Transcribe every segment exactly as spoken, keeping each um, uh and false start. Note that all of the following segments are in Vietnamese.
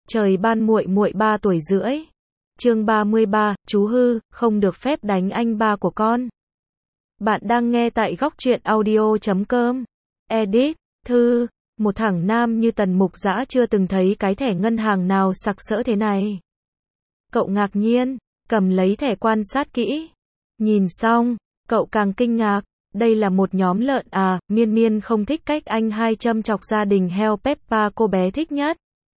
Trời ban muội muội ba tuổi rưỡi. Chương ba mươi ba, chú hư, không được phép đánh anh ba của con. Bạn đang nghe tại góc truyện audio chấm com. Edit, thư, một thằng nam như Tần Mục Dã chưa từng thấy cái thẻ ngân hàng nào sặc sỡ thế này. Cậu ngạc nhiên, cầm lấy thẻ quan sát kỹ. Nhìn xong, cậu càng kinh ngạc. Đây là một nhóm lợn à, Miên Miên không thích cách anh hai châm chọc gia đình heo Peppa cô bé thích nhất.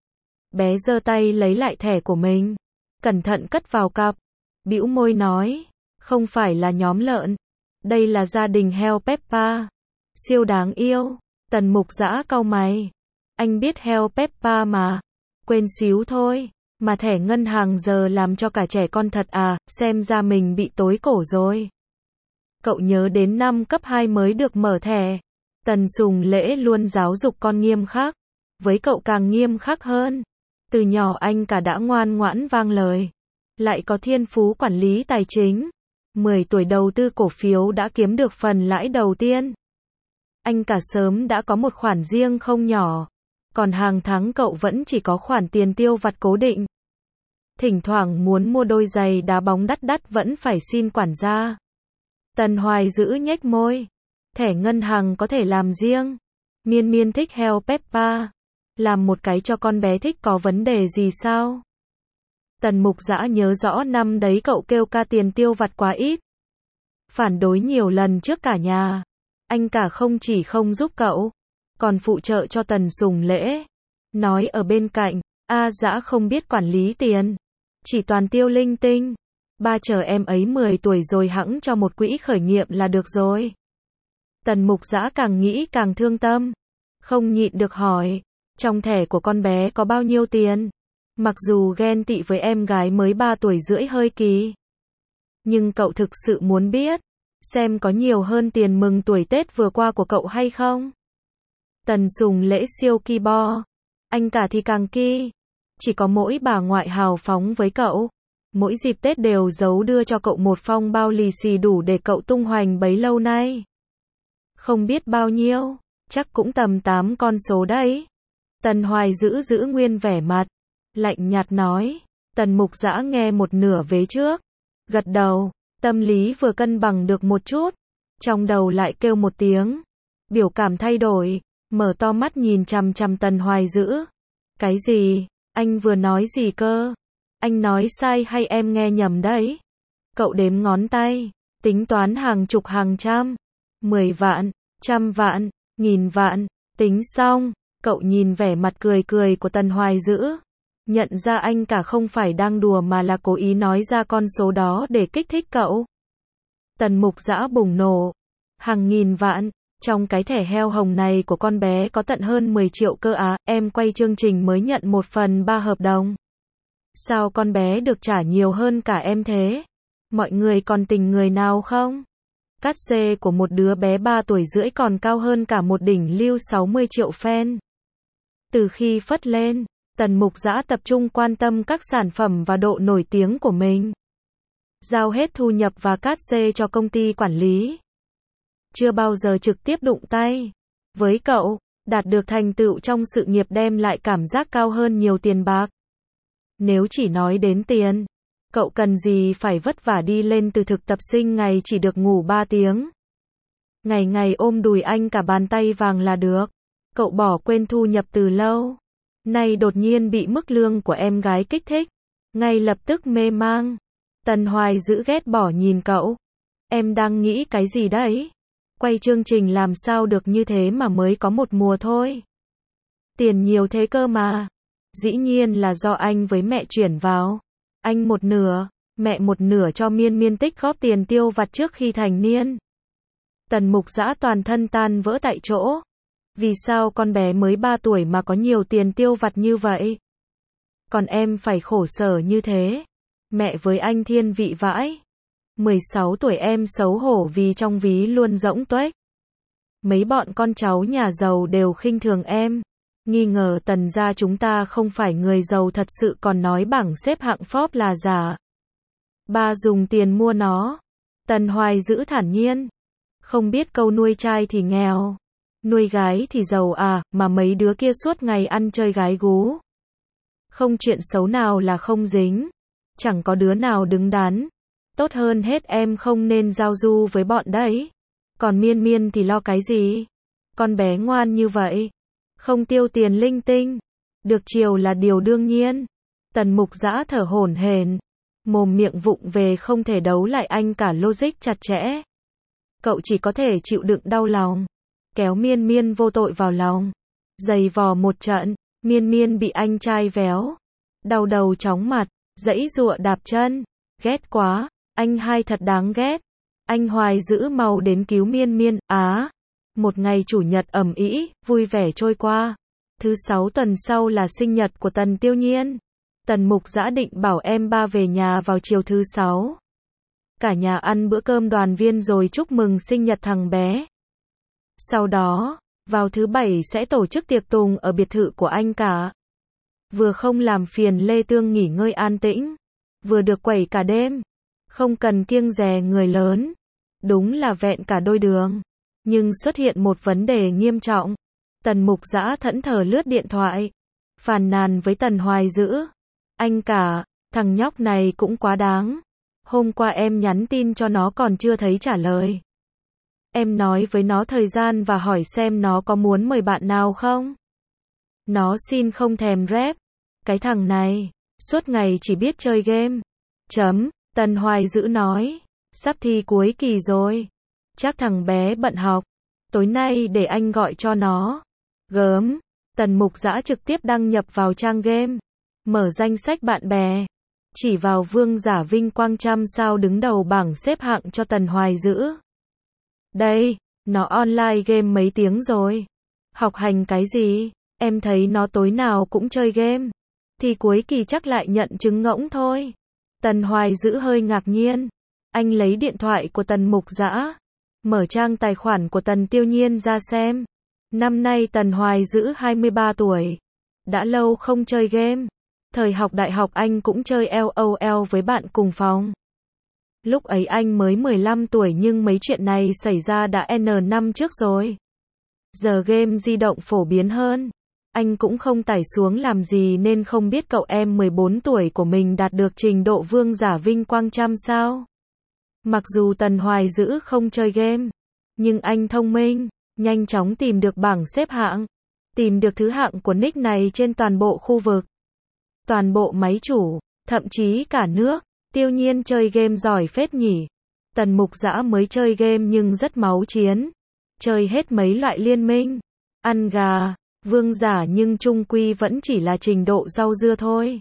Bé giơ tay lấy lại thẻ của mình, cẩn thận cất vào cặp, bĩu môi nói, không phải là nhóm lợn, đây là gia đình heo Peppa, siêu đáng yêu. Tần Mục Dã cau mày, anh biết heo Peppa mà, quên xíu thôi, mà thẻ ngân hàng giờ làm cho cả trẻ con thật à, xem ra mình bị tối cổ rồi. Cậu nhớ đến năm cấp hai mới được mở thẻ, Tần Sùng Lễ luôn giáo dục con nghiêm khắc, với cậu càng nghiêm khắc hơn. Từ nhỏ anh cả đã ngoan ngoãn vang lời, lại có thiên phú quản lý tài chính. mười tuổi đầu tư cổ phiếu đã kiếm được phần lãi đầu tiên. Anh cả sớm đã có một khoản riêng không nhỏ, còn hàng tháng cậu vẫn chỉ có khoản tiền tiêu vặt cố định. Thỉnh thoảng muốn mua đôi giày đá bóng đắt đắt vẫn phải xin quản gia. Tần Hoài giữ nhếch môi, thẻ ngân hàng có thể làm riêng. Miên Miên thích heo Peppa, làm một cái cho con bé thích có vấn đề gì sao? Tần Mục Dã nhớ rõ năm đấy cậu kêu ca tiền tiêu vặt quá ít, phản đối nhiều lần trước cả nhà. Anh cả không chỉ không giúp cậu, còn phụ trợ cho Tần Sùng Lễ, nói ở bên cạnh, A Dã không biết quản lý tiền, chỉ toàn tiêu linh tinh. Ba chờ em ấy mười tuổi rồi hẵng cho một quỹ khởi nghiệp là được rồi. Tần Mục Dã càng nghĩ càng thương tâm, không nhịn được hỏi, trong thẻ của con bé có bao nhiêu tiền? Mặc dù ghen tị với em gái mới ba tuổi rưỡi hơi kỳ, nhưng cậu thực sự muốn biết, xem có nhiều hơn tiền mừng tuổi Tết vừa qua của cậu hay không? Tần Sùng Lễ siêu ki bo, anh cả thì càng ki, chỉ có mỗi bà ngoại hào phóng với cậu. Mỗi dịp Tết đều giấu đưa cho cậu một phong bao lì xì đủ để cậu tung hoành bấy lâu nay. Không biết bao nhiêu, chắc cũng tầm tám con số đấy. Tần Hoài giữ giữ nguyên vẻ mặt, lạnh nhạt nói. Tần Mục Dã nghe một nửa vế trước, gật đầu, tâm lý vừa cân bằng được một chút, trong đầu lại kêu một tiếng, biểu cảm thay đổi, mở to mắt nhìn chằm chằm Tần Hoài giữ. Cái gì? Anh vừa nói gì cơ? Anh nói sai hay em nghe nhầm đấy? Cậu đếm ngón tay, tính toán hàng chục hàng trăm, mười vạn, trăm vạn, nghìn vạn, tính xong, cậu nhìn vẻ mặt cười cười của Tần Hoài giữ, nhận ra anh cả không phải đang đùa mà là cố ý nói ra con số đó để kích thích cậu. Tần Mục Dã bùng nổ, hàng nghìn vạn, trong cái thẻ heo hồng này của con bé có tận hơn mười triệu cơ á, em quay chương trình mới nhận một phần ba hợp đồng. Sao con bé được trả nhiều hơn cả em thế? Mọi người còn tình người nào không? Cát xê của một đứa bé ba tuổi rưỡi còn cao hơn cả một đỉnh lưu sáu mươi triệu fan. Từ khi phất lên, Tần Mục Dã tập trung quan tâm các sản phẩm và độ nổi tiếng của mình. Giao hết thu nhập và cát xê cho công ty quản lý. Chưa bao giờ trực tiếp đụng tay. Với cậu, đạt được thành tựu trong sự nghiệp đem lại cảm giác cao hơn nhiều tiền bạc. Nếu chỉ nói đến tiền, cậu cần gì phải vất vả đi lên từ thực tập sinh ngày chỉ được ngủ ba tiếng. Ngày ngày ôm đùi anh cả bàn tay vàng là được. Cậu bỏ quên thu nhập từ lâu. Nay đột nhiên bị mức lương của em gái kích thích. Ngay lập tức mê mang. Tần Hoài giữ ghét bỏ nhìn cậu. Em đang nghĩ cái gì đấy? Quay chương trình làm sao được như thế mà mới có một mùa thôi. Tiền nhiều thế cơ mà. Dĩ nhiên là do anh với mẹ chuyển vào. Anh một nửa, mẹ một nửa cho Miên Miên tích góp tiền tiêu vặt trước khi thành niên. Tần Mục Dã toàn thân tan vỡ tại chỗ. Vì sao con bé mới ba tuổi mà có nhiều tiền tiêu vặt như vậy? Còn em phải khổ sở như thế. Mẹ với anh thiên vị vãi. mười sáu tuổi em xấu hổ vì trong ví luôn rỗng tuếch. Mấy bọn con cháu nhà giàu đều khinh thường em. Nghi ngờ Tần gia chúng ta không phải người giàu thật sự còn nói bảng xếp hạng Forbes là giả. Ba dùng tiền mua nó. Tần Hoài giữ thản nhiên. Không biết câu nuôi trai thì nghèo, nuôi gái thì giàu à, mà mấy đứa kia suốt ngày ăn chơi gái gú. Không chuyện xấu nào là không dính. Chẳng có đứa nào đứng đắn. Tốt hơn hết em không nên giao du với bọn đấy. Còn Miên Miên thì lo cái gì? Con bé ngoan như vậy. Không tiêu tiền linh tinh. Được chiều là điều đương nhiên. Tần Mục Dã thở hổn hển. Mồm miệng vụng về không thể đấu lại anh cả logic chặt chẽ. Cậu chỉ có thể chịu đựng đau lòng. Kéo Miên Miên vô tội vào lòng. Giày vò một trận. Miên Miên bị anh trai véo. Đau đầu chóng mặt. Giãy giụa đạp chân. Ghét quá. Anh hai thật đáng ghét. Anh hoài giữ màu đến cứu Miên Miên. Á. Một ngày chủ nhật ầm ĩ, vui vẻ trôi qua. Thứ sáu tuần sau là sinh nhật của Tần Tiêu Nhiên. Tần Mục Dã định bảo em ba về nhà vào chiều thứ sáu. Cả nhà ăn bữa cơm đoàn viên rồi chúc mừng sinh nhật thằng bé. Sau đó, vào thứ bảy sẽ tổ chức tiệc tùng ở biệt thự của anh cả. Vừa không làm phiền Lê Tương nghỉ ngơi an tĩnh, vừa được quẩy cả đêm. Không cần kiêng dè người lớn. Đúng là vẹn cả đôi đường. Nhưng xuất hiện một vấn đề nghiêm trọng. Tần Mục Dã thẫn thờ lướt điện thoại. Phàn nàn với Tần Hoài Dữ. Anh cả, thằng nhóc này cũng quá đáng. Hôm qua em nhắn tin cho nó còn chưa thấy trả lời. Em nói với nó thời gian và hỏi xem nó có muốn mời bạn nào không. Nó xin không thèm rep. Cái thằng này, suốt ngày chỉ biết chơi game. Chấm, Tần Hoài Dữ nói. Sắp thi cuối kỳ rồi. Chắc thằng bé bận học. Tối nay để anh gọi cho nó. Gớm. Tần Mục Dã trực tiếp đăng nhập vào trang game. Mở danh sách bạn bè. Chỉ vào Vương Giả Vinh Quang trăm sao đứng đầu bảng xếp hạng cho Tần Hoài Dữ. Đây, nó online game mấy tiếng rồi. Học hành cái gì? Em thấy nó tối nào cũng chơi game. Thì cuối kỳ chắc lại nhận chứng ngỗng thôi. Tần Hoài Dữ hơi ngạc nhiên. Anh lấy điện thoại của Tần Mục Dã. Mở trang tài khoản của Tần Tiêu Nhiên ra xem. Năm nay Tần Hoài Dữ hai mươi ba tuổi. Đã lâu không chơi game. Thời học đại học anh cũng chơi LOL với bạn cùng phòng. Lúc ấy anh mới mười lăm tuổi nhưng mấy chuyện này xảy ra đã N năm trước rồi. Giờ game di động phổ biến hơn. Anh cũng không tải xuống làm gì nên không biết cậu em mười bốn tuổi của mình đạt được trình độ Vương Giả Vinh Quang trăm sao. Mặc dù Tần Hoài Dữ không chơi game, nhưng anh thông minh, nhanh chóng tìm được bảng xếp hạng, tìm được thứ hạng của nick này trên toàn bộ khu vực, toàn bộ máy chủ, thậm chí cả nước. Tiêu Nhiên chơi game giỏi phết nhỉ. Tần Mục Dã mới chơi game nhưng rất máu chiến, chơi hết mấy loại liên minh, ăn gà, vương giả nhưng chung quy vẫn chỉ là trình độ rau dưa thôi.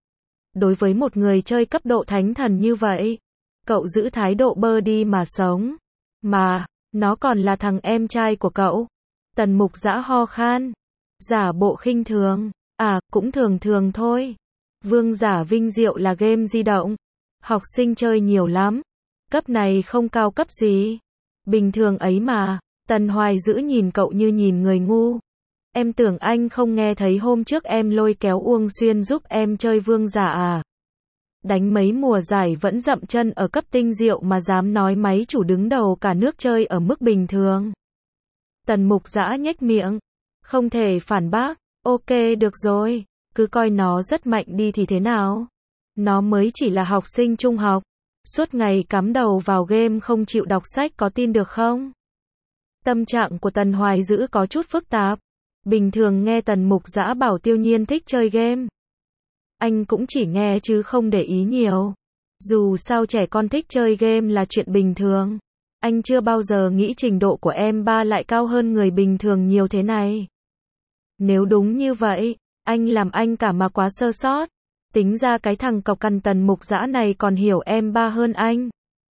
Đối với một người chơi cấp độ thánh thần như vậy, cậu giữ thái độ bơ đi mà sống. Mà, nó còn là thằng em trai của cậu. Tần Mục Dã ho khan. Giả bộ khinh thường. À, cũng thường thường thôi. Vương Giả Vinh Diệu là game di động. Học sinh chơi nhiều lắm. Cấp này không cao cấp gì. Bình thường ấy mà. Tần Hoài Dữ nhìn cậu như nhìn người ngu. Em tưởng anh không nghe thấy hôm trước em lôi kéo Uông Xuyên giúp em chơi vương giả à? Đánh mấy mùa giải vẫn dậm chân ở cấp tinh diệu mà dám nói máy chủ đứng đầu cả nước chơi ở mức bình thường. Tần Mục Dã nhếch miệng. Không thể phản bác. Ok được rồi. Cứ coi nó rất mạnh đi thì thế nào? Nó mới chỉ là học sinh trung học. Suốt ngày cắm đầu vào game không chịu đọc sách có tin được không? Tâm trạng của Tần Hoài Dữ có chút phức tạp. Bình thường nghe Tần Mục Dã bảo Tiêu Nhiên thích chơi game. Anh cũng chỉ nghe chứ không để ý nhiều. Dù sao trẻ con thích chơi game là chuyện bình thường. Anh chưa bao giờ nghĩ trình độ của em ba lại cao hơn người bình thường nhiều thế này. Nếu đúng như vậy, anh làm anh cả mà quá sơ sót. Tính ra cái thằng cọc cằn Tần Mục Dã này còn hiểu em ba hơn anh.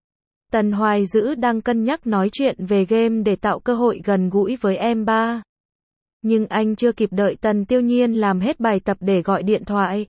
Tần Hoài Dữ đang cân nhắc nói chuyện về game để tạo cơ hội gần gũi với em ba. Nhưng anh chưa kịp đợi Tần Tiêu Nhiên làm hết bài tập để gọi điện thoại.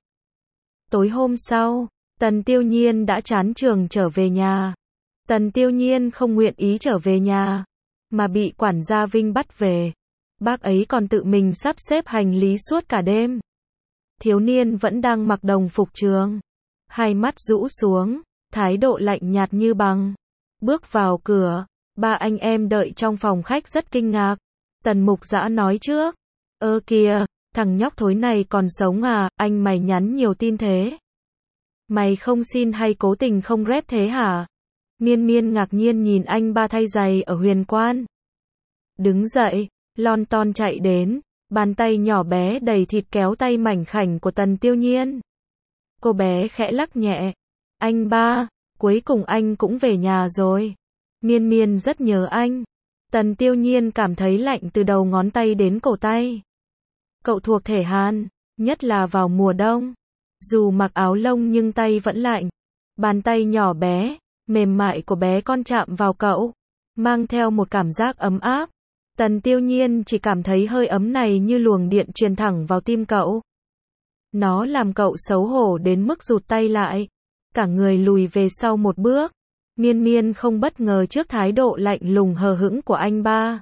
Tối hôm sau, Tần Tiêu Nhiên đã chán trường trở về nhà. Tần Tiêu Nhiên không nguyện ý trở về nhà, mà bị quản gia Vinh bắt về. Bác ấy còn tự mình sắp xếp hành lý suốt cả đêm. Thiếu niên vẫn đang mặc đồng phục trường, hai mắt rũ xuống, thái độ lạnh nhạt như băng. Bước vào cửa, ba anh em đợi trong phòng khách rất kinh ngạc. Tần Mục Dã nói trước. Ơ kìa, Thằng nhóc thối này còn sống à, anh mày nhắn nhiều tin thế. Mày không xin hay cố tình không rep thế hả? Miên Miên ngạc nhiên nhìn anh ba thay giày ở Huyền Quan. Đứng dậy, lon ton chạy đến, bàn tay nhỏ bé đầy thịt kéo tay mảnh khảnh của Tần Tiêu Nhiên. Cô bé khẽ lắc nhẹ. Anh ba, cuối cùng anh cũng về nhà rồi. Miên Miên rất nhớ anh. Tần Tiêu Nhiên cảm thấy lạnh từ đầu ngón tay đến cổ tay. Cậu thuộc thể Hàn, nhất là vào mùa đông. Dù mặc áo lông nhưng tay vẫn lạnh. Bàn tay nhỏ bé, mềm mại của bé con chạm vào cậu, mang theo một cảm giác ấm áp. Tần Tiêu Nhiên chỉ cảm thấy hơi ấm này như luồng điện truyền thẳng vào tim cậu. Nó làm cậu xấu hổ đến mức rụt tay lại, cả người lùi về sau một bước. Miên Miên không bất ngờ trước thái độ lạnh lùng hờ hững của anh ba.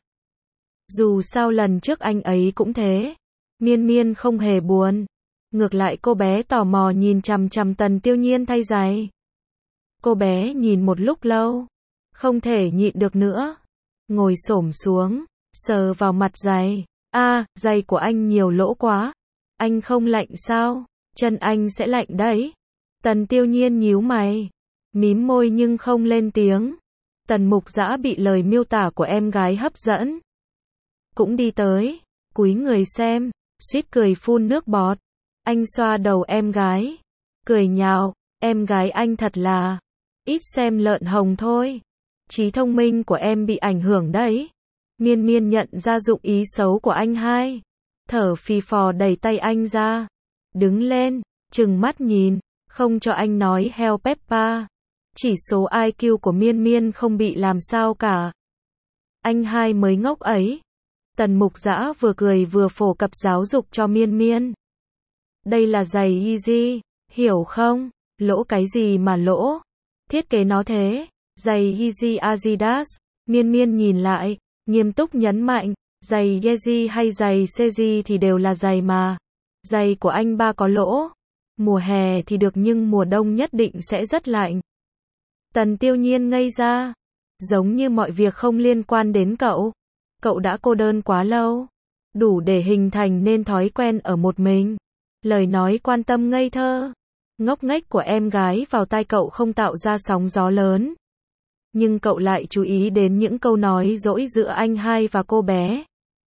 Dù sao lần trước anh ấy cũng thế. Miên Miên không hề buồn. Ngược lại cô bé tò mò nhìn chằm chằm Tần Tiêu Nhiên thay giày. Cô bé nhìn một lúc lâu, không thể nhịn được nữa. Ngồi xổm xuống, sờ vào mặt giày. A, à, giày của anh nhiều lỗ quá. Anh không lạnh sao? Chân anh sẽ lạnh đấy. Tần Tiêu Nhiên nhíu mày, mím môi nhưng không lên tiếng. Tần Mục Dã bị lời miêu tả của em gái hấp dẫn. Cũng đi tới, cúi người xem, suýt cười phun nước bọt. Anh xoa đầu em gái, cười nhạo, em gái anh thật là ít xem lợn hồng thôi. Trí thông minh của em bị ảnh hưởng đấy. Miên Miên nhận ra dụng ý xấu của anh hai. Thở phì phò đẩy tay anh ra. Đứng lên, trừng mắt nhìn, không cho anh nói heo Peppa. Chỉ số i kiu của Miên Miên không bị làm sao cả. Anh hai mới ngốc ấy. Tần Mục Dã vừa cười vừa phổ cập giáo dục cho Miên Miên. Đây là giày Yeezy, hiểu không? Lỗ cái gì mà lỗ? Thiết kế nó thế. Giày Yeezy Adidas. Miên Miên nhìn lại, nghiêm túc nhấn mạnh, giày Yeezy hay giày Yeezy thì đều là giày mà. Giày của anh ba có lỗ. Mùa hè thì được nhưng mùa đông nhất định sẽ rất lạnh. Tần Tiêu Nhiên ngây ra. Giống như mọi việc không liên quan đến cậu. Cậu đã cô đơn quá lâu. Đủ để hình thành nên thói quen ở một mình. Lời nói quan tâm ngây thơ, ngốc nghếch của em gái vào tai cậu không tạo ra sóng gió lớn. Nhưng cậu lại chú ý đến những câu nói dỗi giữa anh hai và cô bé.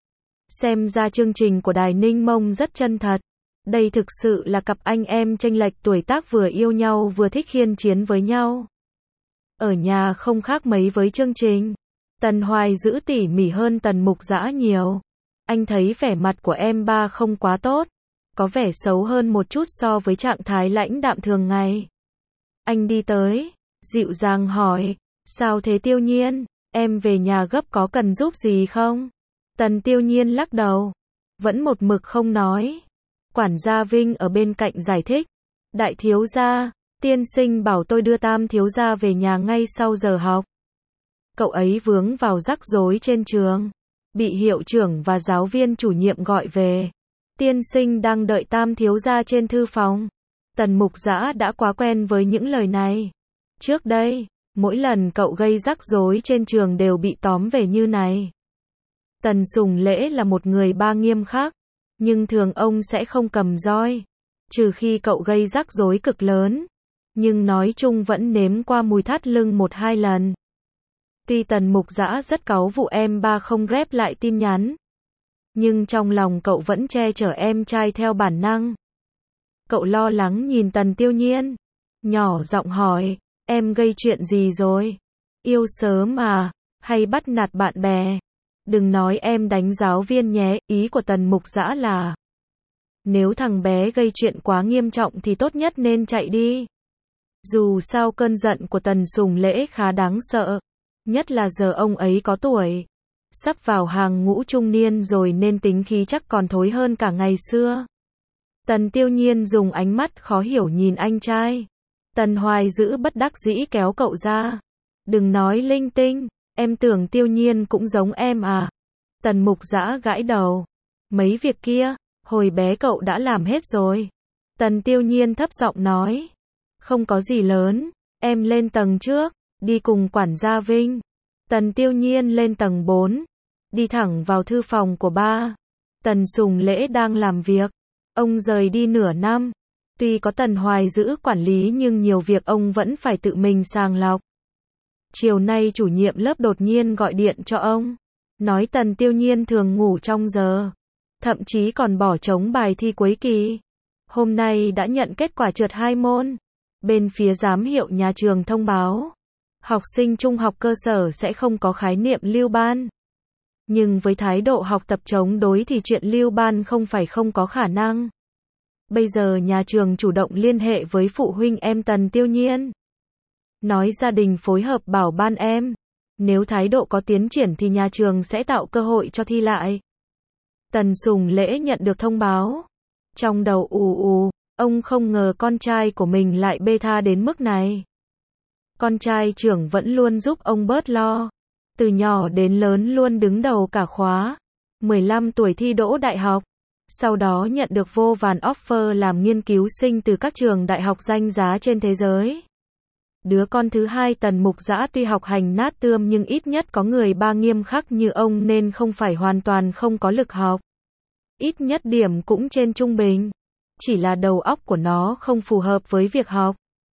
Xem ra chương trình của Đài Ninh Mông rất chân thật. Đây thực sự là cặp anh em chênh lệch tuổi tác vừa yêu nhau vừa thích khiên chiến với nhau. Ở nhà không khác mấy với chương trình. Tần Hoài giữ tỉ mỉ hơn Tần Mục Dã nhiều. Anh thấy vẻ mặt của em ba không quá tốt. Có vẻ xấu hơn một chút so với trạng thái lãnh đạm thường ngày. Anh đi tới, dịu dàng hỏi, sao thế Tiêu Nhiên, em về nhà gấp có cần giúp gì không? Tần Tiêu Nhiên lắc đầu, vẫn một mực không nói. Quản gia Vinh ở bên cạnh giải thích, đại thiếu gia, tiên sinh bảo tôi đưa tam thiếu gia về nhà ngay sau giờ học. Cậu ấy vướng vào rắc rối trên trường, bị hiệu trưởng và giáo viên chủ nhiệm gọi về. Tiên sinh đang đợi tam thiếu gia trên thư phòng. Tần Mục Dã đã quá quen với những lời này. Trước đây, mỗi lần cậu gây rắc rối trên trường đều bị tóm về như này. Tần Sùng Lễ là một người ba nghiêm khắc, nhưng thường ông sẽ không cầm roi, trừ khi cậu gây rắc rối cực lớn. Nhưng nói chung vẫn nếm qua mùi thắt lưng một hai lần. Tuy Tần Mục Dã rất cáu vụ em ba không rep lại tin nhắn, nhưng trong lòng cậu vẫn che chở em trai theo bản năng. Cậu lo lắng nhìn Tần Tiêu Nhiên, nhỏ giọng hỏi, em gây chuyện gì rồi? Yêu sớm à? Hay bắt nạt bạn bè? Đừng nói em đánh giáo viên nhé, ý của Tần Mục Dã là nếu thằng bé gây chuyện quá nghiêm trọng thì tốt nhất nên chạy đi. Dù sao cơn giận của Tần Sùng Lễ khá đáng sợ, nhất là giờ ông ấy có tuổi, sắp vào hàng ngũ trung niên rồi nên tính khí chắc còn thối hơn cả ngày xưa. Tần Tiêu Nhiên dùng ánh mắt khó hiểu nhìn anh trai. Tần Hoài giữ bất đắc dĩ kéo cậu ra. Đừng nói linh tinh, em tưởng Tiêu Nhiên cũng giống em à? Tần Mục Dã gãi đầu. Mấy việc kia, hồi bé cậu đã làm hết rồi. Tần Tiêu Nhiên thấp giọng nói. Không có gì lớn, em lên tầng trước, đi cùng quản gia Vinh. Tần Tiêu Nhiên lên tầng bốn, đi thẳng vào thư phòng của ba. Tần Sùng Lễ đang làm việc. Ông rời đi nửa năm. Tuy có Tần Hoài giữ quản lý nhưng nhiều việc ông vẫn phải tự mình sàng lọc. Chiều nay chủ nhiệm lớp đột nhiên gọi điện cho ông. Nói Tần Tiêu Nhiên thường ngủ trong giờ. Thậm chí còn bỏ trống bài thi cuối kỳ. Hôm nay đã nhận kết quả trượt hai môn. Bên phía giám hiệu nhà trường thông báo. Học sinh trung học cơ sở sẽ không có khái niệm lưu ban. Nhưng với thái độ học tập chống đối thì chuyện lưu ban không phải không có khả năng. Bây giờ nhà trường chủ động liên hệ với phụ huynh em Tần Tiêu Nhiên. Nói gia đình phối hợp bảo ban em. Nếu thái độ có tiến triển thì nhà trường sẽ tạo cơ hội cho thi lại. Tần Sùng Lễ nhận được thông báo. Trong đầu ù ù, ông không ngờ con trai của mình lại bê tha đến mức này. Con trai trưởng vẫn luôn giúp ông bớt lo. Từ nhỏ đến lớn luôn đứng đầu cả khóa. mười lăm tuổi thi đỗ đại học. Sau đó nhận được vô vàn offer làm nghiên cứu sinh từ các trường đại học danh giá trên thế giới. Đứa con thứ hai Tần Mục Dã tuy học hành nát tươm nhưng ít nhất có người ba nghiêm khắc như ông nên không phải hoàn toàn không có lực học. Ít nhất điểm cũng trên trung bình. Chỉ là đầu óc của nó không phù hợp với việc học.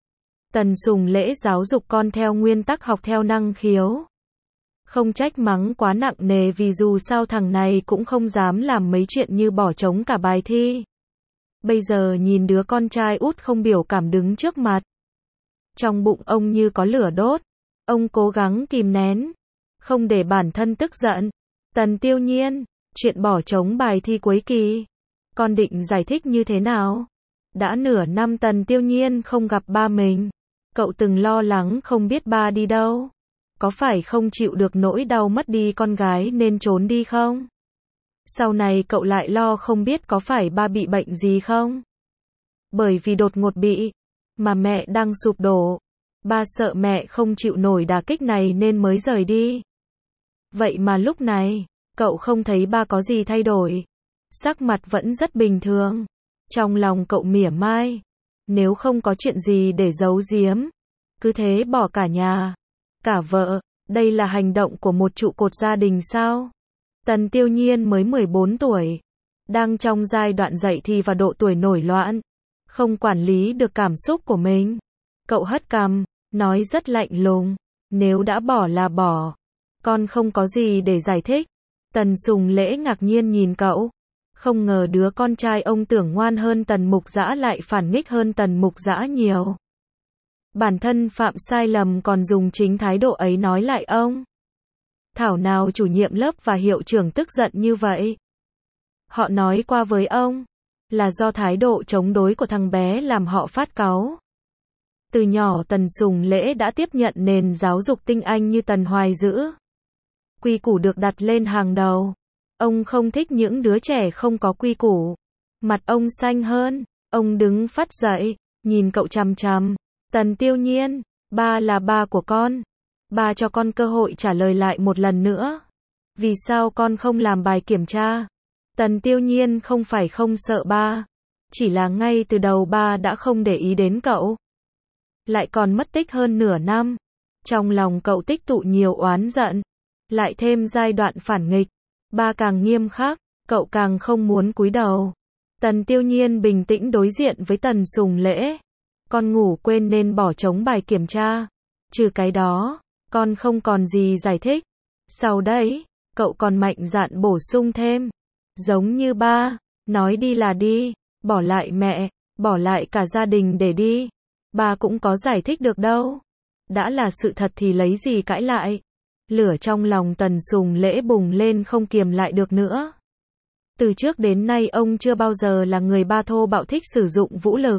Tần Sùng Lễ giáo dục con theo nguyên tắc học theo năng khiếu. Không trách mắng quá nặng nề vì dù sao thằng này cũng không dám làm mấy chuyện như bỏ trống cả bài thi. Bây giờ nhìn đứa con trai út không biểu cảm đứng trước mặt. Trong bụng ông như có lửa đốt. Ông cố gắng kìm nén. Không để bản thân tức giận. Tần Tiêu Nhiên, chuyện bỏ trống bài thi cuối kỳ. Con định giải thích như thế nào? Đã nửa năm Tần Tiêu Nhiên không gặp ba mình. Cậu từng lo lắng không biết ba đi đâu. Có phải không chịu được nỗi đau mất đi con gái nên trốn đi không? Sau này cậu lại lo không biết có phải ba bị bệnh gì không? Bởi vì đột ngột bị, mà mẹ đang sụp đổ. Ba sợ mẹ không chịu nổi đả kích này nên mới rời đi. Vậy mà lúc này, cậu không thấy ba có gì thay đổi. Sắc mặt vẫn rất bình thường. Trong lòng cậu mỉa mai. Nếu không có chuyện gì để giấu giếm, cứ thế bỏ cả nhà, cả vợ, đây là hành động của một trụ cột gia đình sao? Tần Tiêu Nhiên mới mười bốn tuổi, đang trong giai đoạn dậy thì và độ tuổi nổi loạn, không quản lý được cảm xúc của mình. Cậu hất cằm, nói rất lạnh lùng, nếu đã bỏ là bỏ, con không có gì để giải thích. Tần Sùng Lễ ngạc nhiên nhìn cậu, không ngờ đứa con trai ông tưởng ngoan hơn Tần Mục Dã lại phản nghịch hơn Tần Mục Dã nhiều. Bản thân phạm sai lầm còn dùng chính thái độ ấy nói lại ông. Thảo nào chủ nhiệm lớp và hiệu trưởng tức giận như vậy. Họ nói qua với ông, là do thái độ chống đối của thằng bé làm họ phát cáu. Từ nhỏ Tần Sùng Lễ đã tiếp nhận nền giáo dục tinh anh như Tần Hoài giữ. Quy củ được đặt lên hàng đầu. Ông không thích những đứa trẻ không có quy củ. Mặt ông xanh hơn, ông đứng phắt dậy, nhìn cậu chằm chằm. Tần Tiêu Nhiên, ba là ba của con. Ba cho con cơ hội trả lời lại một lần nữa. Vì sao con không làm bài kiểm tra? Tần Tiêu Nhiên không phải không sợ ba. Chỉ là ngay từ đầu ba đã không để ý đến cậu. Lại còn mất tích hơn nửa năm. Trong lòng cậu tích tụ nhiều oán giận. Lại thêm giai đoạn phản nghịch. Ba càng nghiêm khắc, cậu càng không muốn cúi đầu. Tần Tiêu Nhiên bình tĩnh đối diện với Tần Sùng Lễ. Con ngủ quên nên bỏ trống bài kiểm tra. Trừ cái đó, con không còn gì giải thích. Sau đấy, cậu còn mạnh dạn bổ sung thêm. Giống như ba, nói đi là đi, bỏ lại mẹ, bỏ lại cả gia đình để đi. Ba cũng có giải thích được đâu. Đã là sự thật thì lấy gì cãi lại. Lửa trong lòng Tần Sùng Lễ bùng lên không kiềm lại được nữa. Từ trước đến nay ông chưa bao giờ là người ba thô bạo thích sử dụng vũ lực.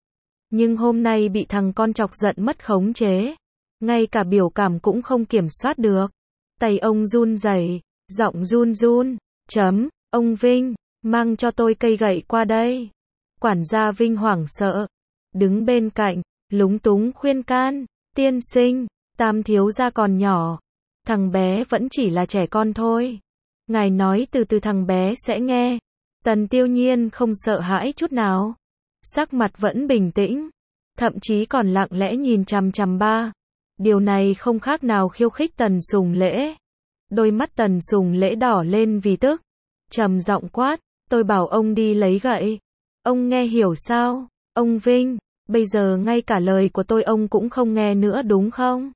Nhưng hôm nay bị thằng con chọc giận mất khống chế. Ngay cả biểu cảm cũng không kiểm soát được. Tay ông run rẩy, giọng run run. Chấm, ông Vinh, mang cho tôi cây gậy qua đây. Quản gia Vinh hoảng sợ. Đứng bên cạnh, lúng túng khuyên can. Tiên sinh, Tam thiếu gia còn nhỏ. Thằng bé vẫn chỉ là trẻ con thôi. Ngài nói từ từ thằng bé sẽ nghe. Tần Tiêu Nhiên không sợ hãi chút nào. Sắc mặt vẫn bình tĩnh. Thậm chí còn lặng lẽ nhìn chằm chằm ba. Điều này không khác nào khiêu khích Tần Sùng Lễ. Đôi mắt Tần Sùng Lễ đỏ lên vì tức. trầm giọng quát, tôi bảo ông đi lấy gậy. Ông nghe hiểu sao? Ông Vinh, bây giờ ngay cả lời của tôi ông cũng không nghe nữa đúng không?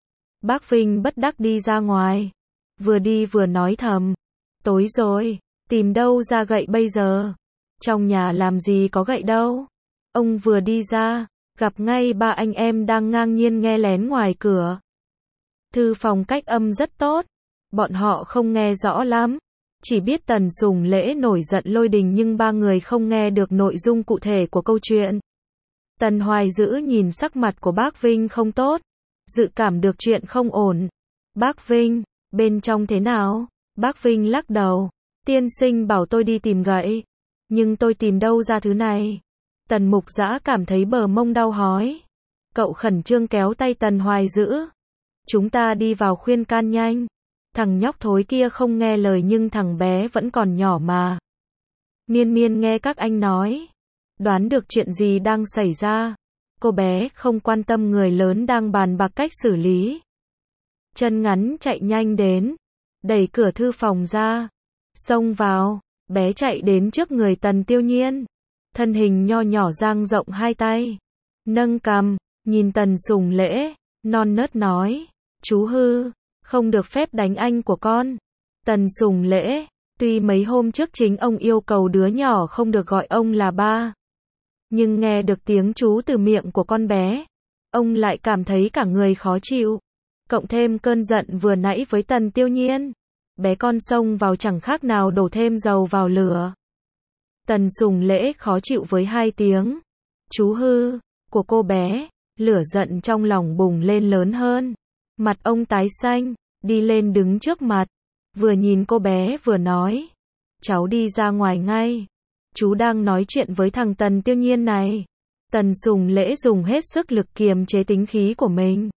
Bác Vinh bất đắc đi ra ngoài. Vừa đi vừa nói thầm. Tối rồi, tìm đâu ra gậy bây giờ? Trong nhà làm gì có gậy đâu? Ông vừa đi ra, gặp ngay ba anh em đang ngang nhiên nghe lén ngoài cửa. Thư phòng cách âm rất tốt. Bọn họ không nghe rõ lắm. Chỉ biết Tần Sùng Lễ nổi giận lôi đình nhưng ba người không nghe được nội dung cụ thể của câu chuyện. Tần Hoài Dữ nhìn sắc mặt của bác Vinh không tốt. Dự cảm được chuyện không ổn. Bác Vinh, bên trong thế nào? Bác Vinh lắc đầu. Tiên sinh bảo tôi đi tìm gậy. Nhưng tôi tìm đâu ra thứ này? Tần Mục Dã cảm thấy bờ mông đau hói. Cậu khẩn trương kéo tay Tần Hoài Dữ. Chúng ta đi vào khuyên can nhanh. Thằng nhóc thối kia không nghe lời nhưng thằng bé vẫn còn nhỏ mà. Miên Miên nghe các anh nói. Đoán được chuyện gì đang xảy ra. Cô bé không quan tâm người lớn đang bàn bạc cách xử lý. Chân ngắn chạy nhanh đến. Đẩy cửa thư phòng ra. Xông vào. Bé chạy đến trước người Tần Tiêu Nhiên. Thân hình nho nhỏ dang rộng hai tay. Nâng cằm, nhìn Tần Sùng Lễ. Non nớt nói. Chú hư. Không được phép đánh anh của con. Tần Sùng Lễ. Tuy mấy hôm trước chính ông yêu cầu đứa nhỏ không được gọi ông là ba. Nhưng nghe được tiếng chú từ miệng của con bé. Ông lại cảm thấy cả người khó chịu. Cộng thêm cơn giận vừa nãy với Tần Tiêu Nhiên. Bé con xông vào chẳng khác nào đổ thêm dầu vào lửa. Tần Sùng Lễ khó chịu với hai tiếng. Chú hư. Của cô bé. Lửa giận trong lòng bùng lên lớn hơn. Mặt ông tái xanh. Đi lên đứng trước mặt. Vừa nhìn cô bé vừa nói. Cháu đi ra ngoài ngay. Chú đang nói chuyện với thằng Tần Tiêu Nhiên này. Tần Sùng Lễ dùng hết sức lực kiềm chế tính khí của mình.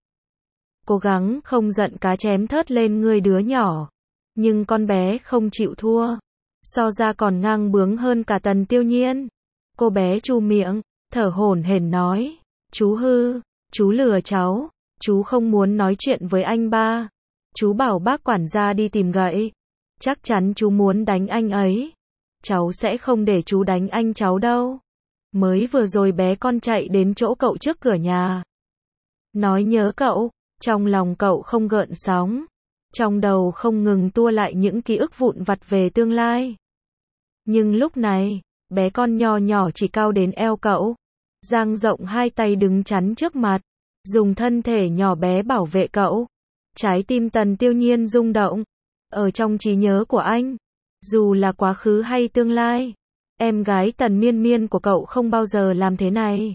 Cố gắng không giận cá chém thớt lên người đứa nhỏ. Nhưng con bé không chịu thua. So ra còn ngang bướng hơn cả Tần Tiêu Nhiên. Cô bé chu miệng, thở hổn hển nói. Chú hư, chú lừa cháu. Chú không muốn nói chuyện với anh ba. Chú bảo bác quản gia đi tìm gậy. Chắc chắn chú muốn đánh anh ấy. Cháu sẽ không để chú đánh anh cháu đâu. Mới vừa rồi bé con chạy đến chỗ cậu trước cửa nhà. Nói nhớ cậu. Trong lòng cậu không gợn sóng. Trong đầu không ngừng tua lại những ký ức vụn vặt về tương lai. Nhưng lúc này, bé con nho nhỏ chỉ cao đến eo cậu. Dang rộng hai tay đứng chắn trước mặt. Dùng thân thể nhỏ bé bảo vệ cậu. Trái tim Tần Tiêu Nhiên rung động. Ở trong trí nhớ của anh, dù là quá khứ hay tương lai, em gái Tần Miên Miên của cậu không bao giờ làm thế này.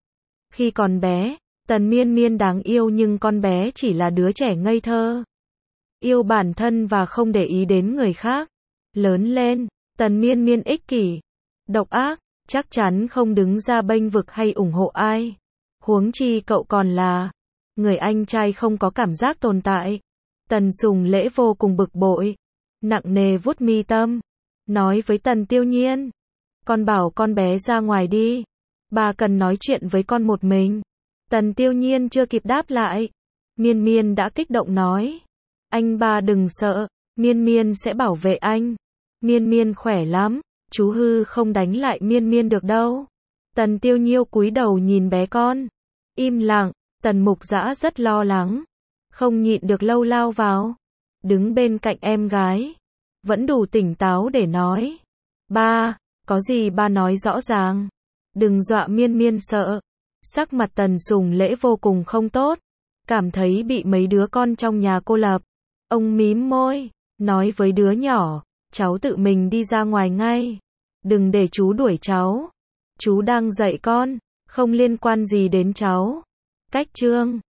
Khi còn bé, Tần Miên Miên đáng yêu nhưng con bé chỉ là đứa trẻ ngây thơ. Yêu bản thân và không để ý đến người khác. Lớn lên, Tần Miên Miên ích kỷ, độc ác, chắc chắn không đứng ra bênh vực hay ủng hộ ai. Huống chi cậu còn là người anh trai không có cảm giác tồn tại. Tần Sùng Lễ vô cùng bực bội, nặng nề vuốt mi tâm, nói với Tần Tiêu Nhiên. Con bảo con bé ra ngoài đi. Bà cần nói chuyện với con một mình. Tần Tiêu Nhiên chưa kịp đáp lại. Miên Miên đã kích động nói. Anh ba đừng sợ, Miên Miên sẽ bảo vệ anh. Miên Miên khỏe lắm, chú hư không đánh lại Miên Miên được đâu. Tần Tiêu Nhiêu cúi đầu nhìn bé con. Im lặng, Tần Mục Dã rất lo lắng. Không nhịn được lâu lao vào. Đứng bên cạnh em gái. Vẫn đủ tỉnh táo để nói. Ba, có gì ba nói rõ ràng. Đừng dọa Miên Miên sợ. Sắc mặt Tần Sùng Lễ vô cùng không tốt. Cảm thấy bị mấy đứa con trong nhà cô lập. Ông mím môi, nói với đứa nhỏ. Cháu tự mình đi ra ngoài ngay. Đừng để chú đuổi cháu. Chú đang dạy con, không liên quan gì đến cháu. Cách chương